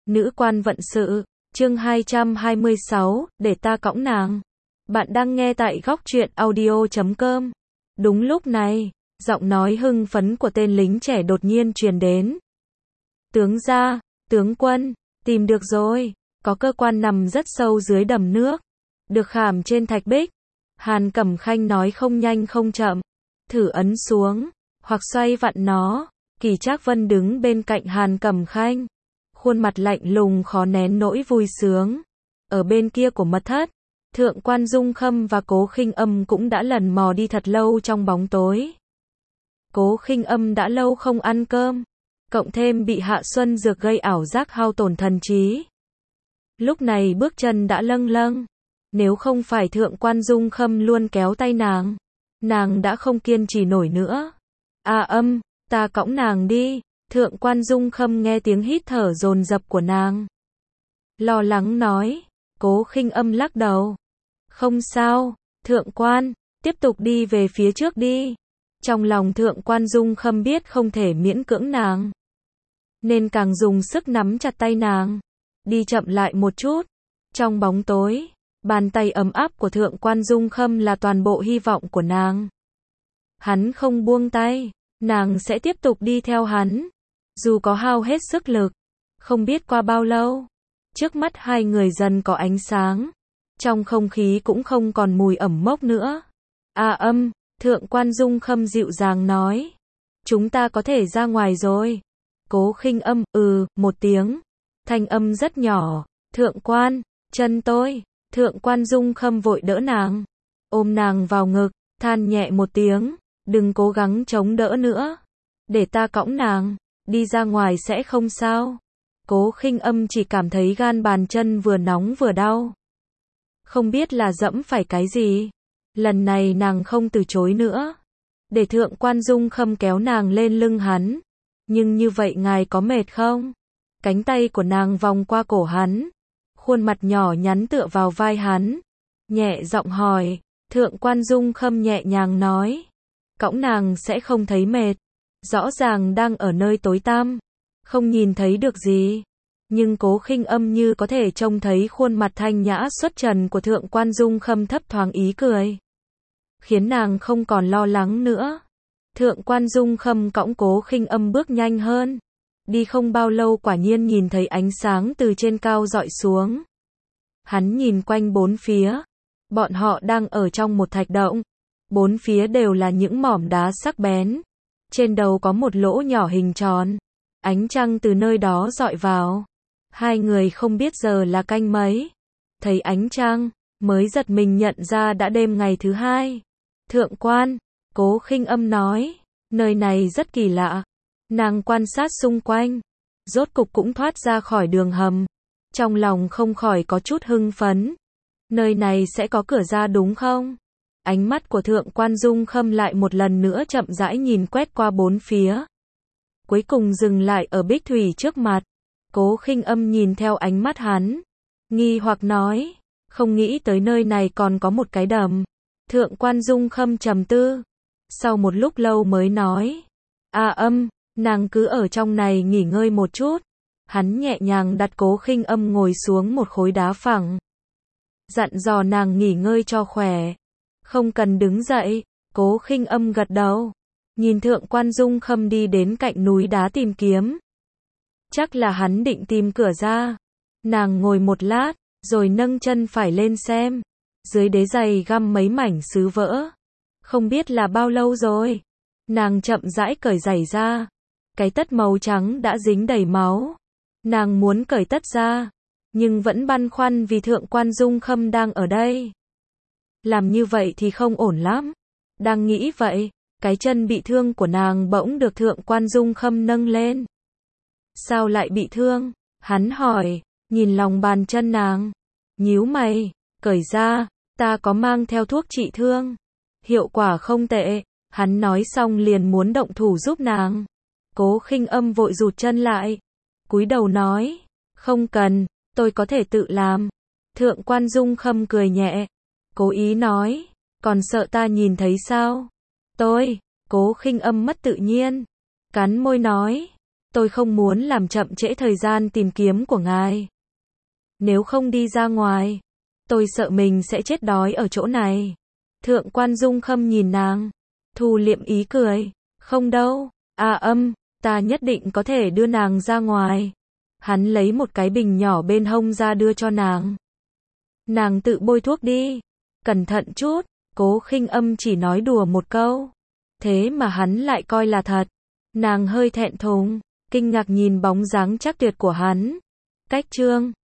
Nữ quan vận sự, chương 226, để ta cõng nàng. Bạn đang nghe tại góc truyện audio.com. Đúng lúc này, giọng nói hưng phấn của tên lính trẻ đột nhiên truyền đến. Tướng gia, tướng quân, tìm được rồi, có cơ quan nằm rất sâu dưới đầm nước, được khảm trên thạch bích. Hàn Cẩm Khanh nói không nhanh không chậm, thử ấn xuống, hoặc xoay vặn nó. Kỳ Trác Vân đứng bên cạnh Hàn Cẩm Khanh, khuôn mặt lạnh lùng khó nén nỗi vui sướng. Ở bên kia của mật thất, Thượng quan Dung Khâm và Cố Khinh Âm cũng đã lần mò đi thật lâu trong bóng tối. Cố Khinh Âm đã lâu không ăn cơm, cộng thêm bị Hạ Xuân Dược gây ảo giác hao tổn thần trí. Lúc này bước chân đã lâng lâng, nếu không phải Thượng quan Dung Khâm luôn kéo tay nàng đã không kiên trì nổi nữa. Ta cõng nàng đi. Thượng quan Dung Khâm nghe tiếng hít thở dồn dập của nàng, lo lắng nói. Cố Khinh Âm lắc đầu. Không sao, thượng quan, tiếp tục đi về phía trước đi. Trong lòng Thượng quan Dung Khâm biết không thể miễn cưỡng nàng, nên càng dùng sức nắm chặt tay nàng. Đi chậm lại một chút. Trong bóng tối, bàn tay ấm áp của Thượng quan Dung Khâm là toàn bộ hy vọng của nàng. Hắn không buông tay, nàng sẽ tiếp tục đi theo hắn, dù có hao hết sức lực. Không biết qua bao lâu, trước mắt hai người dần có ánh sáng, trong không khí cũng không còn mùi ẩm mốc nữa. Thượng quan Dung Khâm dịu dàng nói. Chúng ta có thể ra ngoài rồi. Cố Khinh Âm, một tiếng. Thanh âm rất nhỏ. Thượng quan, chân tôi. Thượng quan Dung Khâm vội đỡ nàng, ôm nàng vào ngực, than nhẹ một tiếng. Đừng cố gắng chống đỡ nữa, để ta cõng nàng, đi ra ngoài sẽ không sao. Cố Khinh Âm chỉ cảm thấy gan bàn chân vừa nóng vừa đau, không biết là dẫm phải cái gì. Lần này nàng không từ chối nữa, để Thượng quan Dung Khâm kéo nàng lên lưng hắn. Nhưng như vậy ngài có mệt không? Cánh tay của nàng vòng qua cổ hắn, khuôn mặt nhỏ nhắn tựa vào vai hắn, nhẹ giọng hỏi. Thượng quan Dung Khâm nhẹ nhàng nói. Cõng nàng sẽ không thấy mệt. Rõ ràng đang ở nơi tối tăm, không nhìn thấy được gì, nhưng Cố Khinh Âm như có thể trông thấy khuôn mặt thanh nhã xuất trần của Thượng quan Dung Khâm thấp thoáng ý cười, khiến nàng không còn lo lắng nữa. Thượng quan Dung Khâm cõng Cố Khinh Âm bước nhanh hơn. Đi không bao lâu quả nhiên nhìn thấy ánh sáng từ trên cao rọi xuống. Hắn nhìn quanh bốn phía. Bọn họ đang ở trong một thạch động. Bốn phía đều là những mỏm đá sắc bén. Trên đầu có một lỗ nhỏ hình tròn. Ánh trăng từ nơi đó rọi vào. Hai người không biết giờ là canh mấy. Thấy ánh trăng, mới giật mình nhận ra đã đêm ngày thứ hai. Thượng quan, Cố Khinh Âm nói, nơi này rất kỳ lạ. Nàng quan sát xung quanh, rốt cục cũng thoát ra khỏi đường hầm. Trong lòng không khỏi có chút hưng phấn. Nơi này sẽ có cửa ra đúng không? Ánh mắt của Thượng quan Dung Khâm lại một lần nữa chậm rãi nhìn quét qua bốn phía. Cuối cùng dừng lại ở bích thủy trước mặt. Cố Khinh Âm nhìn theo ánh mắt hắn, nghi hoặc nói, không nghĩ tới nơi này còn có một cái đầm. Thượng quan Dung Khâm trầm tư, sau một lúc lâu mới nói, nàng cứ ở trong này nghỉ ngơi một chút. Hắn nhẹ nhàng đặt Cố Khinh Âm ngồi xuống một khối đá phẳng, dặn dò nàng nghỉ ngơi cho khỏe, không cần đứng dậy. Cố Khinh Âm gật đầu, nhìn Thượng quan Dung Khâm đi đến cạnh núi đá tìm kiếm. Chắc là hắn định tìm cửa ra. Nàng ngồi một lát, rồi nâng chân phải lên xem. Dưới đế giày găm mấy mảnh sứ vỡ. Không biết là bao lâu rồi. Nàng chậm rãi cởi giày ra. Cái tất màu trắng đã dính đầy máu. Nàng muốn cởi tất ra, nhưng vẫn băn khoăn vì Thượng quan Dung Khâm đang ở đây. Làm như vậy thì không ổn lắm. Đang nghĩ vậy, cái chân bị thương của nàng bỗng được Thượng quan Dung Khâm nâng lên. Sao lại bị thương? Hắn hỏi, nhìn lòng bàn chân nàng, nhíu mày, cởi ra, ta có mang theo thuốc trị thương. Hiệu quả không tệ. Hắn nói xong liền muốn động thủ giúp nàng. Cố Khinh Âm vội rụt chân lại, cúi đầu nói, không cần, tôi có thể tự làm. Thượng quan Dung Khâm cười nhẹ, cố ý nói, còn sợ ta nhìn thấy sao? Cố Khinh Âm mất tự nhiên, cắn môi nói, Tôi không muốn làm chậm trễ thời gian tìm kiếm của ngài. Nếu không đi ra ngoài, tôi sợ mình sẽ chết đói ở chỗ này. Thượng quan Dung Khâm nhìn nàng, thu liệm ý cười. Không đâu, ta nhất định có thể đưa nàng ra ngoài. Hắn lấy một cái bình nhỏ bên hông ra đưa cho nàng. Nàng tự bôi thuốc đi. Cẩn thận chút, Cố Khinh Âm chỉ nói đùa một câu. Thế mà hắn lại coi là thật. Nàng hơi thẹn thùng, kinh ngạc nhìn bóng dáng chắc tuyệt của hắn. Cách chương